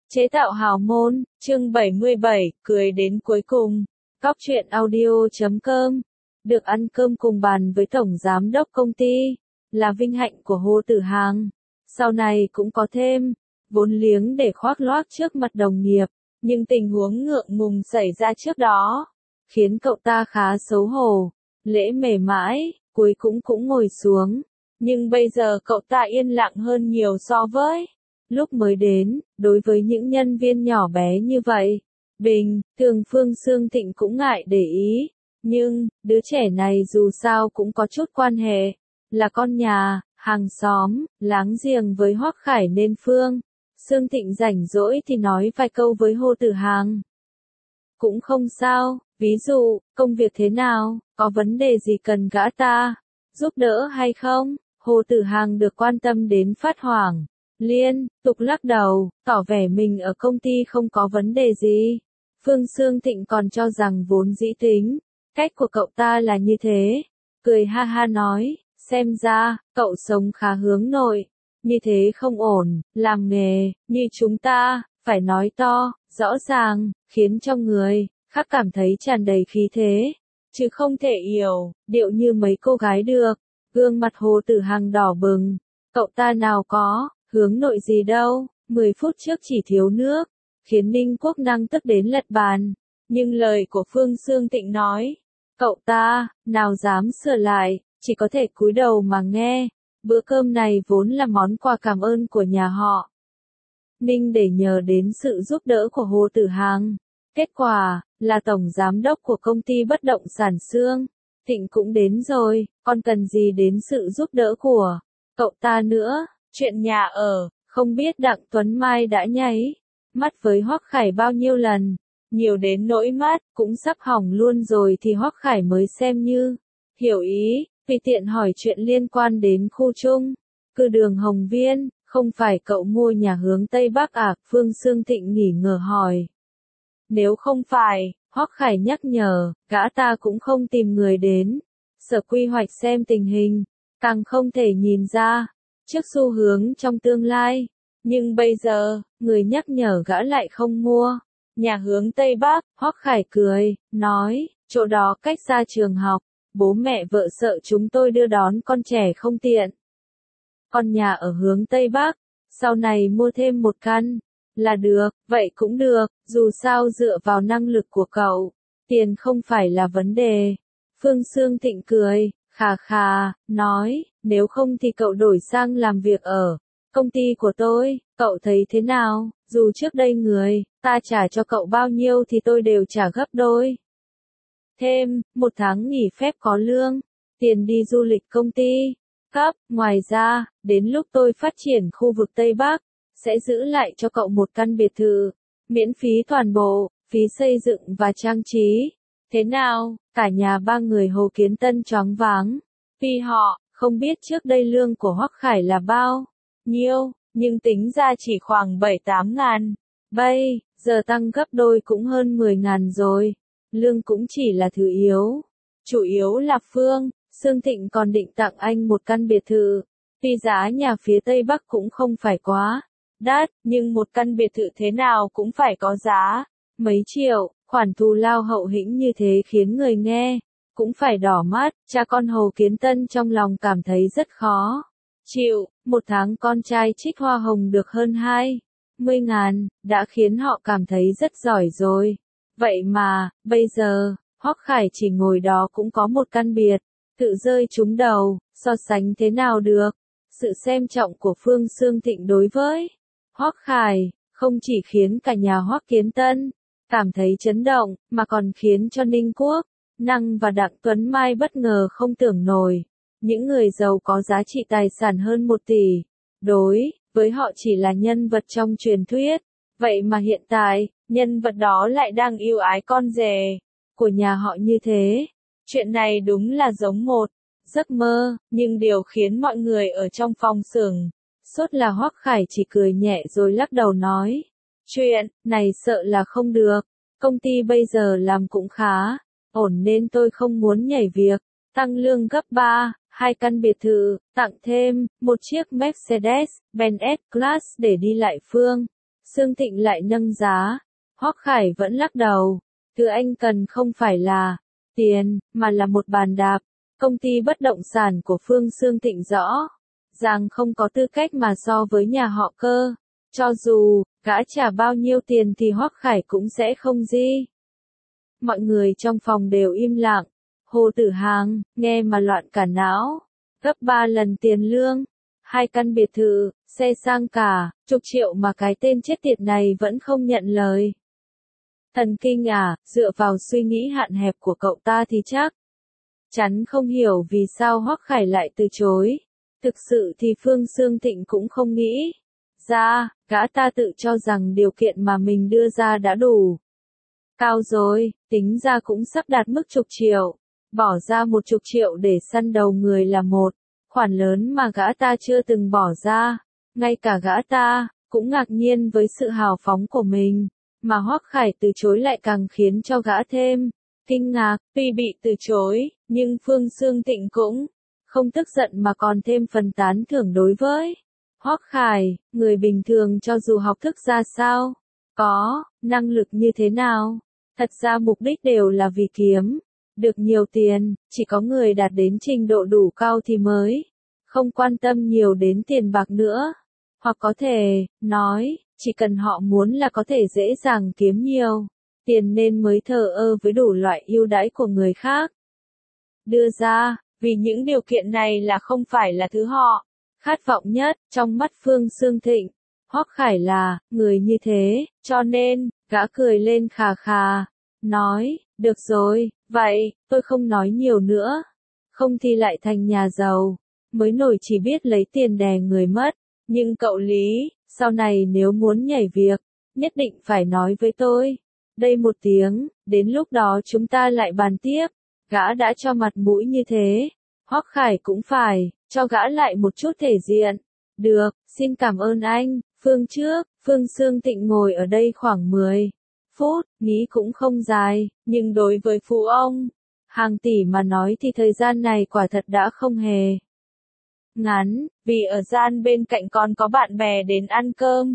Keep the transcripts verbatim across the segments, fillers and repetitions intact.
Chế tạo hào môn, chương bảy mươi bảy, cười đến cuối cùng. Cóc truyện audio chấm com. Được ăn cơm cùng bàn với tổng giám đốc công ty, là vinh hạnh của Hồ Tử Hàng. Sau này cũng có thêm vốn liếng để khoác lác trước mặt đồng nghiệp, nhưng tình huống ngượng ngùng xảy ra trước đó, khiến cậu ta khá xấu hổ. Lễ mể mãi, cuối cũng cũng ngồi xuống, nhưng bây giờ cậu ta yên lặng hơn nhiều so với lúc mới đến. Đối với những nhân viên nhỏ bé như vậy, bình thường Phương Sương Thịnh cũng ngại để ý, nhưng đứa trẻ này dù sao cũng có chút quan hệ, là con nhà, hàng xóm, láng giềng với Hoắc Khải nên Phương Sương Thịnh rảnh rỗi thì nói vài câu với Hồ Tử Hàng. Cũng không sao, ví dụ, công việc thế nào, có vấn đề gì cần gã ta giúp đỡ hay không? Hồ Tử Hàng được quan tâm đến phát hoảng, liên tục lắc đầu, tỏ vẻ mình ở công ty không có vấn đề gì. Phương Sương Thịnh còn cho rằng vốn dĩ tính cách của cậu ta là như thế, cười ha ha nói, xem ra cậu sống khá hướng nội, như thế không ổn, làm nghề như chúng ta phải nói to, rõ ràng, khiến cho người khác cảm thấy tràn đầy khí thế, chứ không thể yểu điệu như mấy cô gái được. Gương mặt Hồ Tử Hàng đỏ bừng, cậu ta nào có hướng nội gì đâu, mười phút trước chỉ thiếu nước, khiến Ninh Quốc Năng tức đến lật bàn, nhưng lời của Phương Sương Thịnh nói, cậu ta nào dám sửa lại, chỉ có thể cúi đầu mà nghe. Bữa cơm này vốn là món quà cảm ơn của nhà họ Ninh để nhờ đến sự giúp đỡ của Hồ Tử Hàng. Kết quả là tổng giám đốc của công ty bất động sản Sương Thịnh cũng đến rồi, còn cần gì đến sự giúp đỡ của cậu ta nữa. Chuyện nhà ở, không biết Đặng Tuấn Mai đã nháy mắt với Hoắc Khải bao nhiêu lần, nhiều đến nỗi mắt cũng sắp hỏng luôn rồi thì Hoắc Khải mới xem như hiểu ý, vì tiện hỏi chuyện liên quan đến khu chung cư đường Hồng Viên. Không phải cậu mua nhà hướng Tây Bắc à? Phương Sương Thịnh nghỉ ngờ hỏi. Nếu không phải, Hoắc Khải nhắc nhở, gã ta cũng không tìm người đến Sở Quy hoạch xem tình hình, càng không thể nhìn ra trước xu hướng trong tương lai. Nhưng bây giờ, người nhắc nhở gã lại không mua nhà hướng Tây Bắc. Hoắc Khải cười, nói, chỗ đó cách xa trường học, bố mẹ vợ sợ chúng tôi đưa đón con trẻ không tiện. Còn nhà ở hướng Tây Bắc, sau này mua thêm một căn là được. Vậy cũng được, dù sao dựa vào năng lực của cậu, tiền không phải là vấn đề. Phương Sương Thịnh cười, khà khà, nói, nếu không thì cậu đổi sang làm việc ở công ty của tôi, cậu thấy thế nào? Dù trước đây người ta trả cho cậu bao nhiêu thì tôi đều trả gấp đôi. Thêm, một tháng nghỉ phép có lương, tiền đi du lịch công ty cấp. Ngoài ra, đến lúc tôi phát triển khu vực Tây Bắc, sẽ giữ lại cho cậu một căn biệt thự, miễn phí toàn bộ, phí xây dựng và trang trí. Thế nào? Cả nhà ba người Hồ Kiến Tân choáng váng, vì họ không biết trước đây lương của Hoắc Khải là bao nhiêu, nhưng tính ra chỉ khoảng bảy tám ngàn. Bây giờ tăng gấp đôi cũng hơn mười ngàn rồi. Lương cũng chỉ là thứ yếu, chủ yếu là Phương Sương Thịnh còn định tặng anh một căn biệt thự. Tuy giá nhà phía Tây Bắc cũng không phải quá đắt, nhưng một căn biệt thự thế nào cũng phải có giá mấy triệu. Khoản thù lao hậu hĩnh như thế khiến người nghe cũng phải đỏ mắt. Cha con Hồ Kiến Tân trong lòng cảm thấy rất khó chịu. Một tháng con trai trích hoa hồng được hơn hai mươi ngàn, đã khiến họ cảm thấy rất giỏi rồi. Vậy mà, bây giờ, Hoắc Khải chỉ ngồi đó cũng có một căn biệt tự rơi trúng đầu, so sánh thế nào được? Sự xem trọng của Phương Sương Thịnh đối với Hoắc Khải, không chỉ khiến cả nhà Hoắc Kiến Tân cảm thấy chấn động, mà còn khiến cho Ninh Quốc Năng và Đặng Tuấn Mai bất ngờ không tưởng nổi. Những người giàu có giá trị tài sản hơn một tỷ, đối với họ chỉ là nhân vật trong truyền thuyết. Vậy mà hiện tại, nhân vật đó lại đang yêu ái con rể của nhà họ như thế. Chuyện này đúng là giống một giấc mơ, nhưng điều khiến mọi người ở trong phòng sửng sốt là Hoắc Khải chỉ cười nhẹ rồi lắc đầu nói, chuyện này sợ là không được, công ty bây giờ làm cũng khá ổn nên tôi không muốn nhảy việc, tăng lương gấp ba, hai căn biệt thự, tặng thêm một chiếc Mercedes-Benz S-Class để đi lại. Phương Sương Thịnh lại nâng giá. Hoắc Khải vẫn lắc đầu. Thứ anh cần không phải là tiền, mà là một bàn đạp. Công ty bất động sản của Phương Sương Thịnh rõ ràng không có tư cách mà so với nhà họ Cơ. Cho dù gã trả bao nhiêu tiền thì Hoắc Khải cũng sẽ không gì. Mọi người trong phòng đều im lặng. Hồ Tử Hàng nghe mà loạn cả não. Gấp ba lần tiền lương, hai căn biệt thự, xe sang cả, chục triệu mà cái tên chết tiệt này vẫn không nhận lời. Thần kinh à, dựa vào suy nghĩ hạn hẹp của cậu ta thì chắc chắn không hiểu vì sao Hoắc Khải lại từ chối. Thực sự thì Phương Sương Thịnh cũng không nghĩ ra, gã ta tự cho rằng điều kiện mà mình đưa ra đã đủ cao rồi, tính ra cũng sắp đạt mức chục triệu. Bỏ ra một chục triệu để săn đầu người là một khoản lớn mà gã ta chưa từng bỏ ra. Ngay cả gã ta cũng ngạc nhiên với sự hào phóng của mình, mà Hoắc Khải từ chối lại càng khiến cho gã thêm kinh ngạc. Tuy bị từ chối, nhưng Phương Sương Thịnh cũng không tức giận mà còn thêm phần tán thưởng đối với Hoắc Khải. Người bình thường cho dù học thức ra sao, có năng lực như thế nào, thật ra mục đích đều là vì kiếm được nhiều tiền. Chỉ có người đạt đến trình độ đủ cao thì mới không quan tâm nhiều đến tiền bạc nữa. Hoặc có thể nói, chỉ cần họ muốn là có thể dễ dàng kiếm nhiều tiền nên mới thờ ơ với đủ loại ưu đãi của người khác đưa ra, vì những điều kiện này là không phải là thứ họ khát vọng nhất. Trong mắt Phương Sương Thịnh, Hoắc Khải là người như thế, cho nên gã cười lên khà khà, nói, được rồi, vậy, tôi không nói nhiều nữa. Không thì lại thành nhà giàu, mới nổi chỉ biết lấy tiền đè người mất. Nhưng cậu Lý, sau này nếu muốn nhảy việc, nhất định phải nói với tôi. Đây một tiếng, đến lúc đó chúng ta lại bàn tiếp. Gã đã cho mặt mũi như thế, Hoắc Khải cũng phải cho gã lại một chút thể diện. Được, xin cảm ơn anh. Phương trước, Phương Sương Thịnh ngồi ở đây khoảng mười phút, nghĩ cũng không dài, nhưng đối với phụ ông hàng tỷ mà nói thì thời gian này quả thật đã không hề ngắn, vì ở gian bên cạnh còn có bạn bè đến ăn cơm.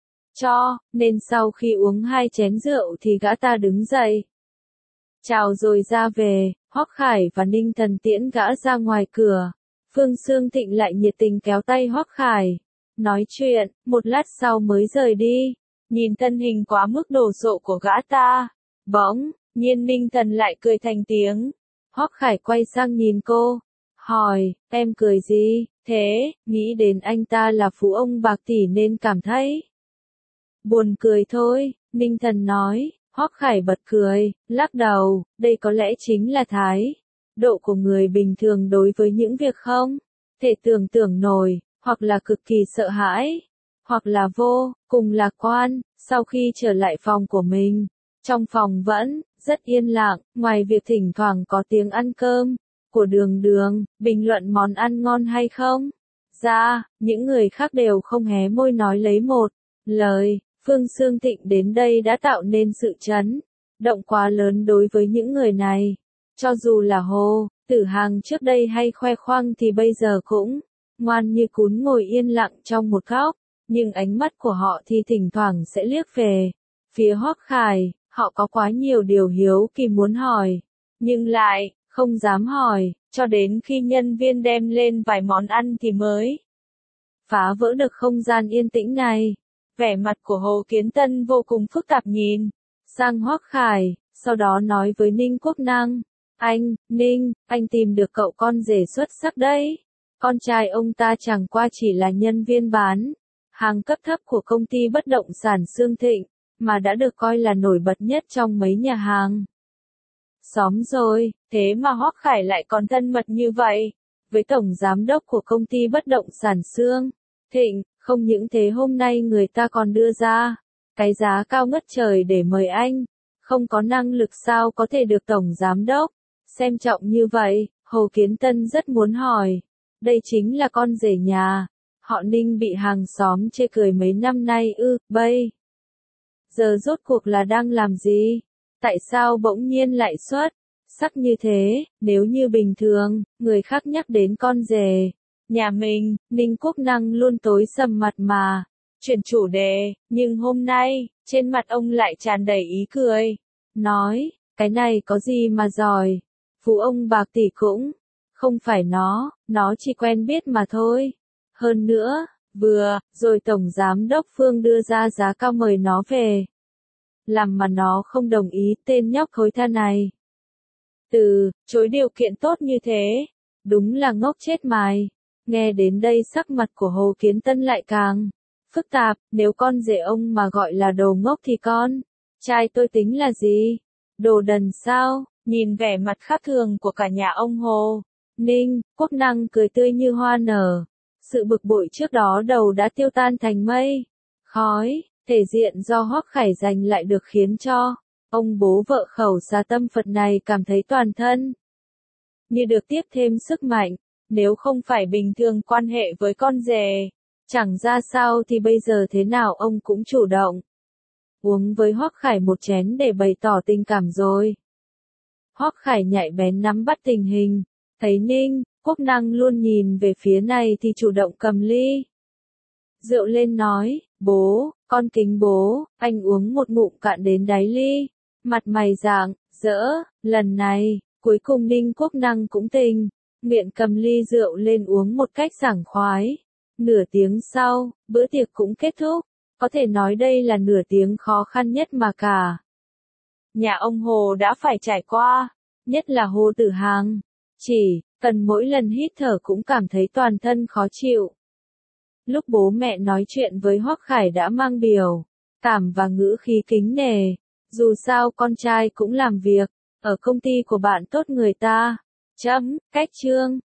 Cho nên sau khi uống hai chén rượu thì gã ta đứng dậy, chào rồi ra về. Hoắc Khải và Ninh Thần tiễn gã ra ngoài cửa. Phương Sương Thịnh lại nhiệt tình kéo tay Hoắc Khải, nói chuyện, một lát sau mới rời đi. Nhìn thân hình quá mức đồ sộ của gã ta, bỗng nhiên Ninh Thần lại cười thành tiếng. Hoắc Khải quay sang nhìn cô, hỏi, em cười gì, thế, nghĩ đến anh ta là phú ông bạc tỷ nên cảm thấy buồn cười thôi. Ninh Thần nói. Hoắc Khải bật cười, lắc đầu, đây có lẽ chính là thái độ của người bình thường đối với những việc không thể tưởng tượng nổi, hoặc là cực kỳ sợ hãi, hoặc là vô cùng lạc quan. Sau khi trở lại phòng của mình, trong phòng vẫn rất yên lặng, ngoài việc thỉnh thoảng có tiếng ăn cơm của Đường Đường, bình luận món ăn ngon hay không ra, những người khác đều không hé môi nói lấy một lời. Phương Sương Thịnh đến đây đã tạo nên sự chấn động quá lớn đối với những người này. Cho dù là Hồ Tử Hàng trước đây hay khoe khoang thì bây giờ cũng ngoan như cún ngồi yên lặng trong một góc, nhưng ánh mắt của họ thì thỉnh thoảng sẽ liếc về phía Hoắc Khải. Họ có quá nhiều điều hiếu kỳ muốn hỏi, nhưng lại không dám hỏi, cho đến khi nhân viên đem lên vài món ăn thì mới phá vỡ được không gian yên tĩnh này. Vẻ mặt của Hồ Kiến Tân vô cùng phức tạp, nhìn sang Hoắc Khải, sau đó nói với Ninh Quốc Năng, anh, Ninh, anh tìm được cậu con rể xuất sắc đấy. Con trai ông ta chẳng qua chỉ là nhân viên bán hàng cấp thấp của công ty bất động sản Sương Thịnh, mà đã được coi là nổi bật nhất trong mấy nhà hàng xóm rồi. Thế mà Hoắc Khải lại còn thân mật như vậy với tổng giám đốc của công ty bất động sản Sương Thịnh. Không những thế, hôm nay người ta còn đưa ra cái giá cao ngất trời để mời anh. Không có năng lực sao có thể được tổng giám đốc xem trọng như vậy? Hồ Kiến Tân rất muốn hỏi, đây chính là con rể nhà họ Ninh bị hàng xóm chê cười mấy năm nay ư? Bây giờ rốt cuộc là đang làm gì? Tại sao bỗng nhiên lại xuất sắc như thế? Nếu như bình thường, người khác nhắc đến con rể nhà mình, Ninh Quốc Năng luôn tối sầm mặt mà chuyển chủ đề, nhưng hôm nay, trên mặt ông lại tràn đầy ý cười. Nói, cái này có gì mà giỏi, phú ông bạc tỷ cũng không phải nó, nó chỉ quen biết mà thôi. Hơn nữa, vừa rồi Tổng Giám đốc Phương đưa ra giá cao mời nó về làm mà nó không đồng ý, tên nhóc thối tha này. Từ chối điều kiện tốt như thế, đúng là ngốc chết mài. Nghe đến đây sắc mặt của Hồ Kiến Tân lại càng phức tạp, nếu con rể ông mà gọi là đồ ngốc thì con trai tôi tính là gì? Đồ đần sao? Nhìn vẻ mặt khác thường của cả nhà ông Hồ Ninh, Quốc Năng cười tươi như hoa nở. Sự bực bội trước đó đầu đã tiêu tan thành mây khói, thể diện do Hoắc Khải giành lại được khiến cho ông bố vợ khẩu xà tâm Phật này cảm thấy toàn thân như được tiếp thêm sức mạnh. Nếu không phải bình thường quan hệ với con rể, chẳng ra sao thì bây giờ thế nào ông cũng chủ động uống với Hoắc Khải một chén để bày tỏ tình cảm rồi. Hoắc Khải nhạy bén nắm bắt tình hình, thấy Ninh, Quốc Năng luôn nhìn về phía này thì chủ động cầm ly rượu lên nói, bố, con kính bố, anh uống một ngụm cạn đến đáy ly. Mặt mày rạng rỡ, lần này, cuối cùng Ninh Quốc Năng cũng tình nguyện cầm ly rượu lên uống một cách sảng khoái. Nửa tiếng sau, bữa tiệc cũng kết thúc. Có thể nói đây là nửa tiếng khó khăn nhất mà cả nhà ông Hồ đã phải trải qua, nhất là Hồ Tử Hằng. Chỉ cần mỗi lần hít thở cũng cảm thấy toàn thân khó chịu. Lúc bố mẹ nói chuyện với Hoắc Khải đã mang biểu cảm và ngữ khí kính nể. Dù sao con trai cũng làm việc ở công ty của bạn tốt người ta. Chấm, cách chương.